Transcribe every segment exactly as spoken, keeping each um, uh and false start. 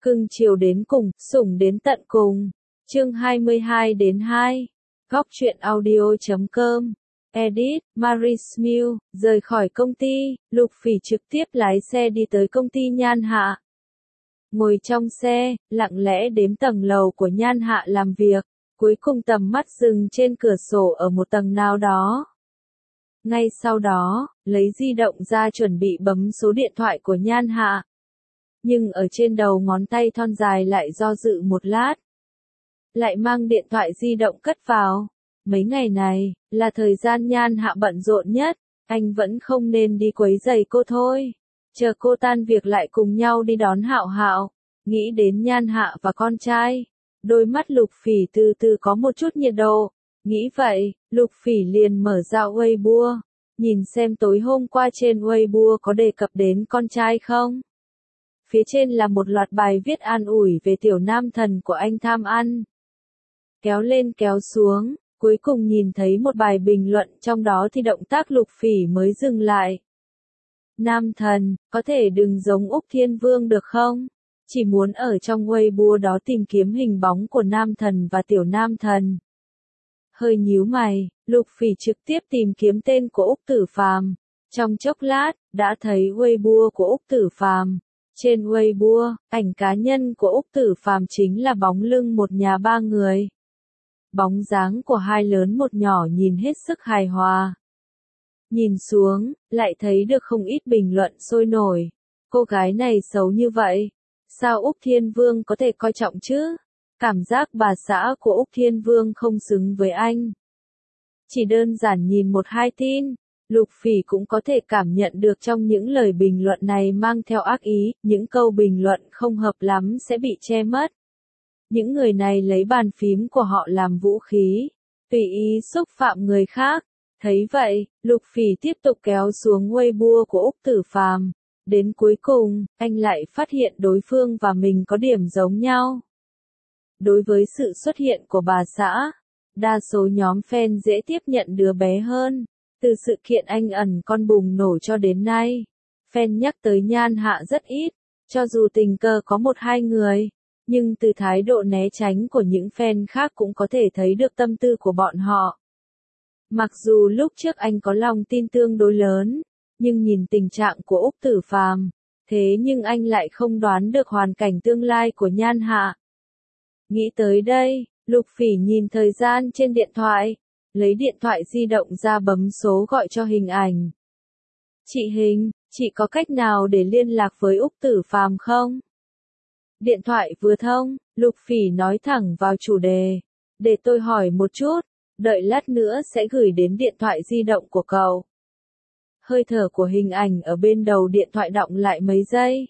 Cưng chiều đến cùng, sủng đến tận cùng. Chương hai mươi hai đến hai. Góc truyện audio chấm com. Edit, Marie Smith, rời khỏi công ty, Lục Phỉ trực tiếp lái xe đi tới công ty Nhan Hạ. Ngồi trong xe, lặng lẽ đếm tầng lầu của Nhan Hạ làm việc, cuối cùng tầm mắt dừng trên cửa sổ ở một tầng nào đó. Ngay sau đó, lấy di động ra chuẩn bị bấm số điện thoại của Nhan Hạ. Nhưng ở trên đầu ngón tay thon dài lại do dự một lát. Lại mang điện thoại di động cất vào. Mấy ngày này, là thời gian Nhan Hạ bận rộn nhất, anh vẫn không nên đi quấy rầy cô thôi. Chờ cô tan việc lại cùng nhau đi đón Hạo Hạo. Nghĩ đến Nhan Hạ và con trai, đôi mắt Lục Phỉ từ từ có một chút nhiệt độ. Nghĩ vậy, Lục Phỉ liền mở ra Weibo, nhìn xem tối hôm qua trên Weibo có đề cập đến con trai không. Phía trên là một loạt bài viết an ủi về tiểu nam thần của anh tham ăn. Kéo lên kéo xuống, cuối cùng nhìn thấy một bài bình luận trong đó thì động tác Lục Phỉ mới dừng lại. Nam thần, có thể đừng giống Úc Thiên Vương được không? Chỉ muốn ở trong Weibo đó tìm kiếm hình bóng của nam thần và tiểu nam thần. Hơi nhíu mày, Lục Phỉ trực tiếp tìm kiếm tên của Úc Tử Phàm. Trong chốc lát, đã thấy Weibo của Úc Tử Phàm. Trên Weibo, ảnh cá nhân của Úc Tử Phàm chính là bóng lưng một nhà ba người. Bóng dáng của hai lớn một nhỏ nhìn hết sức hài hòa. Nhìn xuống, lại thấy được không ít bình luận sôi nổi. Cô gái này xấu như vậy, sao Úc Thiên Vương có thể coi trọng chứ? Cảm giác bà xã của Úc Thiên Vương không xứng với anh. Chỉ đơn giản nhìn một hai tin, Lục Phỉ cũng có thể cảm nhận được trong những lời bình luận này mang theo ác ý, những câu bình luận không hợp lắm sẽ bị che mất. Những người này lấy bàn phím của họ làm vũ khí, tùy ý xúc phạm người khác. Thấy vậy, Lục Phỉ tiếp tục kéo xuống Weibo của Úc Tử Phàm. Đến cuối cùng, anh lại phát hiện đối phương và mình có điểm giống nhau. Đối với sự xuất hiện của bà xã, đa số nhóm fan dễ tiếp nhận đứa bé hơn. Từ sự kiện anh ẩn con bùng nổ cho đến nay, fan nhắc tới Nhan Hạ rất ít, cho dù tình cờ có một hai người, nhưng từ thái độ né tránh của những fan khác cũng có thể thấy được tâm tư của bọn họ. Mặc dù lúc trước anh có lòng tin tương đối lớn, nhưng nhìn tình trạng của Úc Tử Phàm, thế nhưng anh lại không đoán được hoàn cảnh tương lai của Nhan Hạ. Nghĩ tới đây, Lục Phỉ nhìn thời gian trên điện thoại, lấy điện thoại di động ra bấm số gọi cho Hình Ảnh. Chị Hình, chị có cách nào để liên lạc với Úc Tử Phàm không? Điện thoại vừa thông, Lục Phỉ nói thẳng vào chủ đề. Để tôi hỏi một chút, đợi lát nữa sẽ gửi đến điện thoại di động của cậu. Hơi thở của Hình Ảnh ở bên đầu điện thoại đọng lại mấy giây.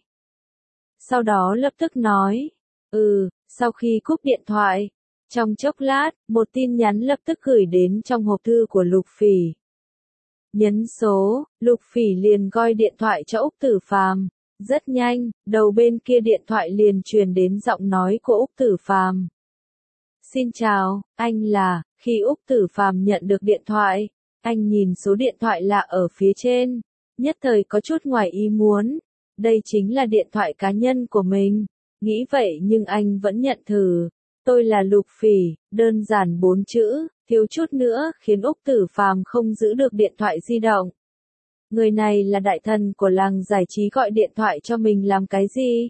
Sau đó lập tức nói, ừ, sau khi cúp điện thoại. Trong chốc lát, một tin nhắn lập tức gửi đến trong hộp thư của Lục Phỉ. Nhấn số, Lục Phỉ liền gọi điện thoại cho Úc Tử Phàm. Rất nhanh, đầu bên kia điện thoại liền truyền đến giọng nói của Úc Tử Phàm. Xin chào, anh là, khi Úc Tử Phàm nhận được điện thoại, anh nhìn số điện thoại lạ ở phía trên, nhất thời có chút ngoài ý muốn. Đây chính là điện thoại cá nhân của mình, nghĩ vậy nhưng anh vẫn nhận thử. Tôi là Lục Phỉ, đơn giản bốn chữ, thiếu chút nữa khiến Úc Tử Phàm không giữ được điện thoại di động. Người này là đại thần của làng giải trí gọi điện thoại cho mình làm cái gì?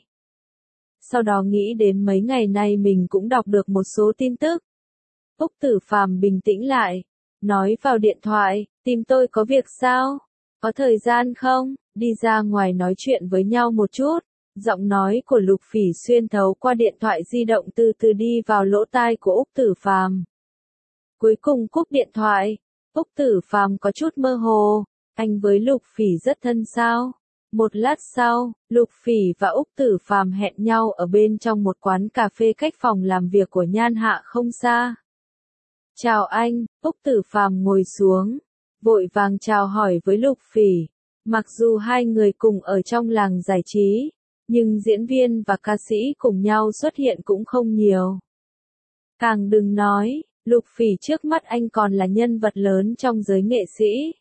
Sau đó nghĩ đến mấy ngày nay mình cũng đọc được một số tin tức. Úc Tử Phàm bình tĩnh lại, nói vào điện thoại, tìm tôi có việc sao? Có thời gian không? Đi ra ngoài nói chuyện với nhau một chút. Giọng nói của Lục Phỉ xuyên thấu qua điện thoại di động từ từ đi vào lỗ tai của Úc Tử Phàm. Cuối cùng cúp điện thoại, Úc Tử Phàm có chút mơ hồ, anh với Lục Phỉ rất thân sao? Một lát sau, Lục Phỉ và Úc Tử Phàm hẹn nhau ở bên trong một quán cà phê cách phòng làm việc của Nhan Hạ không xa. Chào anh, Úc Tử Phàm ngồi xuống, vội vàng chào hỏi với Lục Phỉ. Mặc dù hai người cùng ở trong làng giải trí, nhưng diễn viên và ca sĩ cùng nhau xuất hiện cũng không nhiều. Càng đừng nói, Lục Phỉ trước mắt anh còn là nhân vật lớn trong giới nghệ sĩ.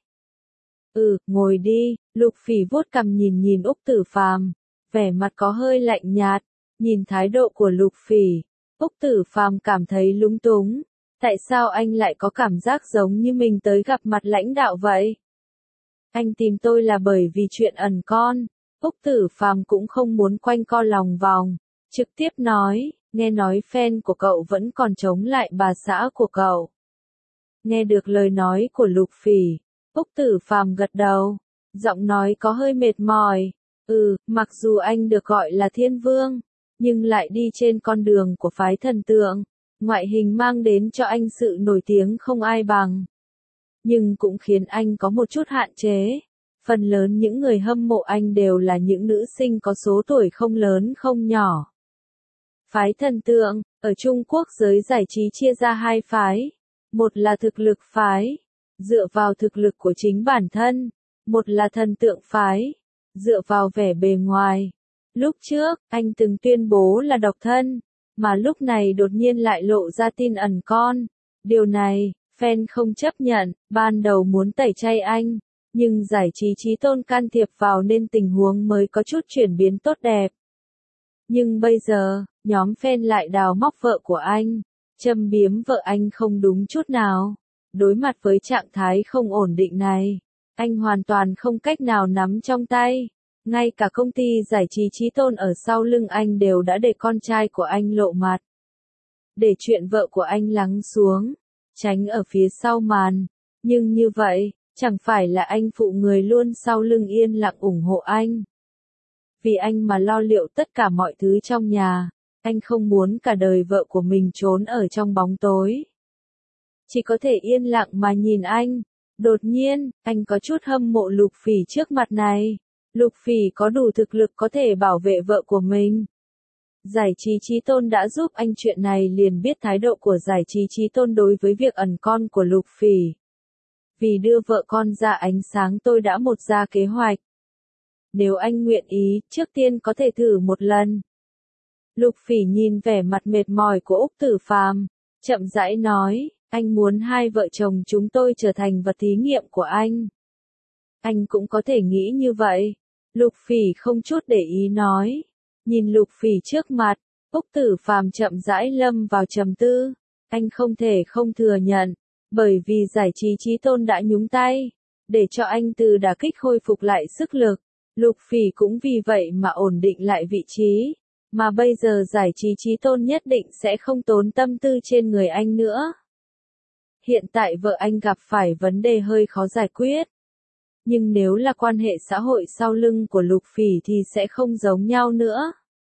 Ừ, ngồi đi, Lục Phỉ vuốt cằm nhìn nhìn Úc Tử Phàm, vẻ mặt có hơi lạnh nhạt, Nhìn thái độ của Lục Phỉ, Úc Tử Phàm cảm thấy lúng túng. Tại sao anh lại có cảm giác giống như mình tới gặp mặt lãnh đạo vậy? Anh tìm tôi là bởi vì chuyện ẩn con. Úc Tử Phàm cũng không muốn quanh co lòng vòng, trực tiếp nói, nghe nói fan của cậu vẫn còn chống lại bà xã của cậu. Nghe được lời nói của Lục Phỉ, Úc Tử Phàm gật đầu, giọng nói có hơi mệt mỏi. Ừ, mặc dù anh được gọi là thiên vương, nhưng lại đi trên con đường của phái thần tượng, ngoại hình mang đến cho anh sự nổi tiếng không ai bằng. Nhưng cũng khiến anh có một chút hạn chế. Phần lớn những người hâm mộ anh đều là những nữ sinh có số tuổi không lớn không nhỏ. Phái thần tượng, ở Trung Quốc giới giải trí chia ra hai phái. Một là thực lực phái, dựa vào thực lực của chính bản thân. Một là thần tượng phái, dựa vào vẻ bề ngoài. Lúc trước, anh từng tuyên bố là độc thân, mà lúc này đột nhiên lại lộ ra tin ẩn con. Điều này, fan không chấp nhận, ban đầu muốn tẩy chay anh, nhưng giải trí Chí Tôn can thiệp vào nên tình huống mới có chút chuyển biến tốt đẹp. Nhưng bây giờ, nhóm fan lại đào móc vợ của anh, châm biếm vợ anh không đúng chút nào. Đối mặt với trạng thái không ổn định này, anh hoàn toàn không cách nào nắm trong tay. Ngay cả công ty giải trí Chí Tôn ở sau lưng anh đều đã để con trai của anh lộ mặt. Để chuyện vợ của anh lắng xuống, tránh ở phía sau màn. Nhưng như vậy, chẳng phải là anh phụ người luôn sau lưng yên lặng ủng hộ anh. Vì anh mà lo liệu tất cả mọi thứ trong nhà, anh không muốn cả đời vợ của mình trốn ở trong bóng tối. Chỉ có thể yên lặng mà nhìn anh. Đột nhiên, anh có chút hâm mộ Lục Phỉ trước mặt này. Lục Phỉ có đủ thực lực có thể bảo vệ vợ của mình. Giải trí Chí Tôn đã giúp anh chuyện này liền biết thái độ của giải trí Chí Tôn đối với việc ẩn con của Lục Phỉ. Vì đưa vợ con ra ánh sáng tôi đã một ra kế hoạch. Nếu anh nguyện ý, trước tiên có thể thử một lần. Lục Phỉ nhìn vẻ mặt mệt mỏi của Úc Tử Phàm, chậm rãi nói, anh muốn hai vợ chồng chúng tôi trở thành vật thí nghiệm của anh. Anh cũng có thể nghĩ như vậy. Lục Phỉ không chút để ý nói. Nhìn Lục Phỉ trước mặt, Úc Tử Phàm chậm rãi lâm vào trầm tư. Anh không thể không thừa nhận, bởi vì giải trí Chí Tôn đã nhúng tay, để cho anh từ đả kích khôi phục lại sức lực. Lục Phỉ cũng vì vậy mà ổn định lại vị trí. Mà bây giờ giải trí Chí Tôn nhất định sẽ không tốn tâm tư trên người anh nữa. Hiện tại vợ anh gặp phải vấn đề hơi khó giải quyết. Nhưng nếu là quan hệ xã hội sau lưng của Lục Phỉ thì sẽ không giống nhau nữa.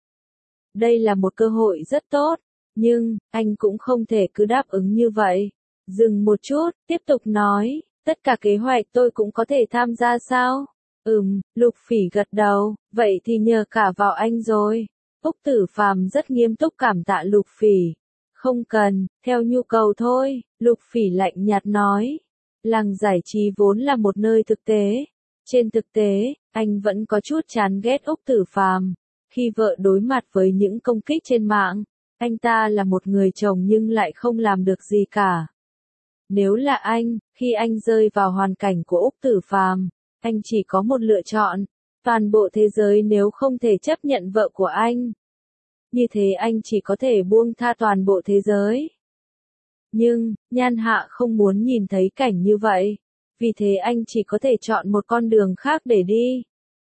Đây là một cơ hội rất tốt, nhưng, anh cũng không thể cứ đáp ứng như vậy. Dừng một chút, tiếp tục nói, tất cả kế hoạch tôi cũng có thể tham gia sao? Ừm, Lục Phỉ gật đầu, vậy thì nhờ cả vào anh rồi. Úc Tử Phàm rất nghiêm túc cảm tạ Lục Phỉ. Không cần, theo nhu cầu thôi, Lục Phỉ lạnh nhạt nói. Làng giải trí vốn là một nơi thực tế. Trên thực tế, anh vẫn có chút chán ghét Úc Tử Phàm. Khi vợ đối mặt với những công kích trên mạng, anh ta là một người chồng nhưng lại không làm được gì cả. Nếu là anh, khi anh rơi vào hoàn cảnh của Úc Tử Phàm, anh chỉ có một lựa chọn. Toàn bộ thế giới nếu không thể chấp nhận vợ của anh. Như thế anh chỉ có thể buông tha toàn bộ thế giới. Nhưng, Nhan Hạ không muốn nhìn thấy cảnh như vậy. Vì thế anh chỉ có thể chọn một con đường khác để đi.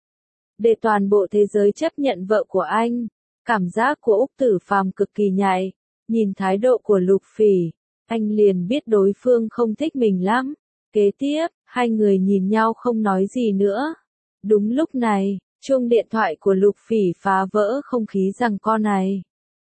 Để toàn bộ thế giới chấp nhận vợ của anh. Cảm giác của Úc Tử Phàm cực kỳ nhạy. Nhìn thái độ của Lục Phỉ, anh liền biết đối phương không thích mình lắm. Kế tiếp, hai người nhìn nhau không nói gì nữa. Đúng lúc này, chuông điện thoại của Lục Phỉ phá vỡ không khí giằng co này.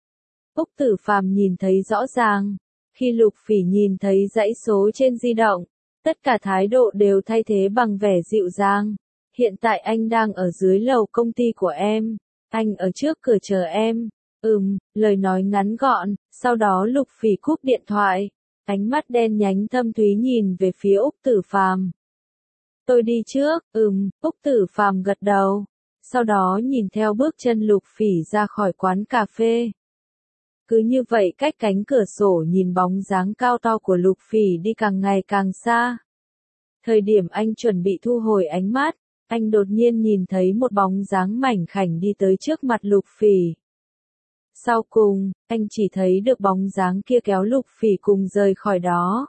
Úc Tử Phàm nhìn thấy rõ ràng. Khi Lục Phỉ nhìn thấy dãy số trên di động, tất cả thái độ đều thay thế bằng vẻ dịu dàng. Hiện tại anh đang ở dưới lầu công ty của em. Anh ở trước cửa chờ em. Ừm, lời nói ngắn gọn, sau đó Lục Phỉ cúp điện thoại. Ánh mắt đen nhánh thâm thúy nhìn về phía Úc Tử Phàm. Tôi đi trước, ừm, Úc Tử Phàm gật đầu. Sau đó nhìn theo bước chân Lục Phỉ ra khỏi quán cà phê. Cứ như vậy cách cánh cửa sổ nhìn bóng dáng cao to của Lục Phỉ đi càng ngày càng xa. Thời điểm anh chuẩn bị thu hồi ánh mắt, anh đột nhiên nhìn thấy một bóng dáng mảnh khảnh đi tới trước mặt Lục Phỉ. Sau cùng, anh chỉ thấy được bóng dáng kia kéo Lục Phỉ cùng rời khỏi đó.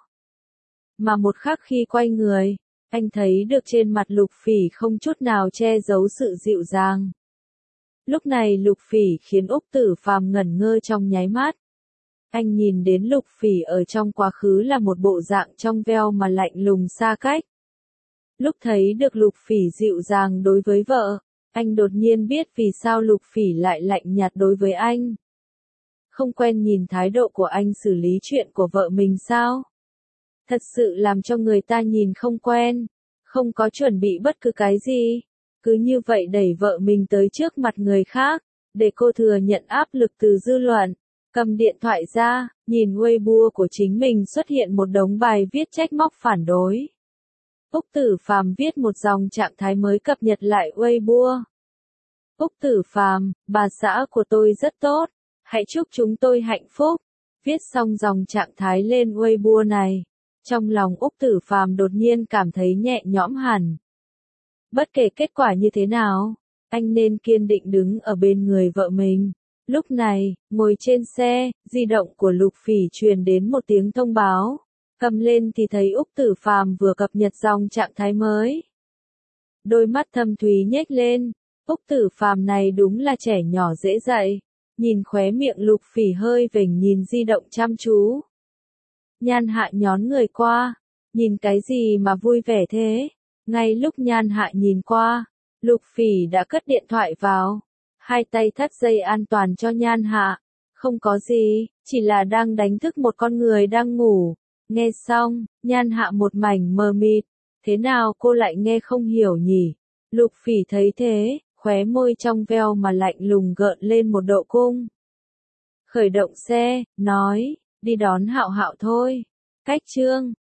Mà một khắc khi quay người, anh thấy được trên mặt Lục Phỉ không chút nào che giấu sự dịu dàng. Lúc này Lục Phỉ khiến Úc Tử Phàm ngẩn ngơ trong nháy mắt. Anh nhìn đến Lục Phỉ ở trong quá khứ là một bộ dạng trong veo mà lạnh lùng xa cách. Lúc thấy được Lục Phỉ dịu dàng đối với vợ, anh đột nhiên biết vì sao Lục Phỉ lại lạnh nhạt đối với anh. Không quen nhìn thái độ của anh xử lý chuyện của vợ mình sao? Thật sự làm cho người ta nhìn không quen, không có chuẩn bị bất cứ cái gì. Cứ như vậy đẩy vợ mình tới trước mặt người khác, để cô thừa nhận áp lực từ dư luận. Cầm điện thoại ra, nhìn Weibo của chính mình xuất hiện một đống bài viết trách móc phản đối. Úc Tử Phàm viết một dòng trạng thái mới cập nhật lại Weibo. Úc Tử Phàm, bà xã của tôi rất tốt, hãy chúc chúng tôi hạnh phúc. Viết xong dòng trạng thái lên Weibo này, trong lòng Úc Tử Phàm đột nhiên cảm thấy nhẹ nhõm hẳn. Bất kể kết quả như thế nào, anh nên kiên định đứng ở bên người vợ mình. Lúc này, ngồi trên xe, di động của Lục Phỉ truyền đến một tiếng thông báo. Cầm lên thì thấy Úc Tử Phàm vừa cập nhật dòng trạng thái mới. Đôi mắt thâm thúy nhếch lên, Úc Tử Phàm này đúng là trẻ nhỏ dễ dạy. Nhìn khóe miệng Lục Phỉ hơi vểnh nhìn di động chăm chú. Nhan Hạ nhón người qua, nhìn cái gì mà vui vẻ thế? Ngay lúc Nhan Hạ nhìn qua, Lục Phỉ đã cất điện thoại vào, hai tay thắt dây an toàn cho Nhan Hạ. Không có gì, chỉ là đang đánh thức một con người đang ngủ. Nghe xong, Nhan Hạ một mảnh mờ mịt, thế nào cô lại nghe không hiểu nhỉ? Lục Phỉ thấy thế, khóe môi trong veo mà lạnh lùng gợn lên một độ cung. Khởi động xe, nói, đi đón Hạo Hạo thôi. Cách chương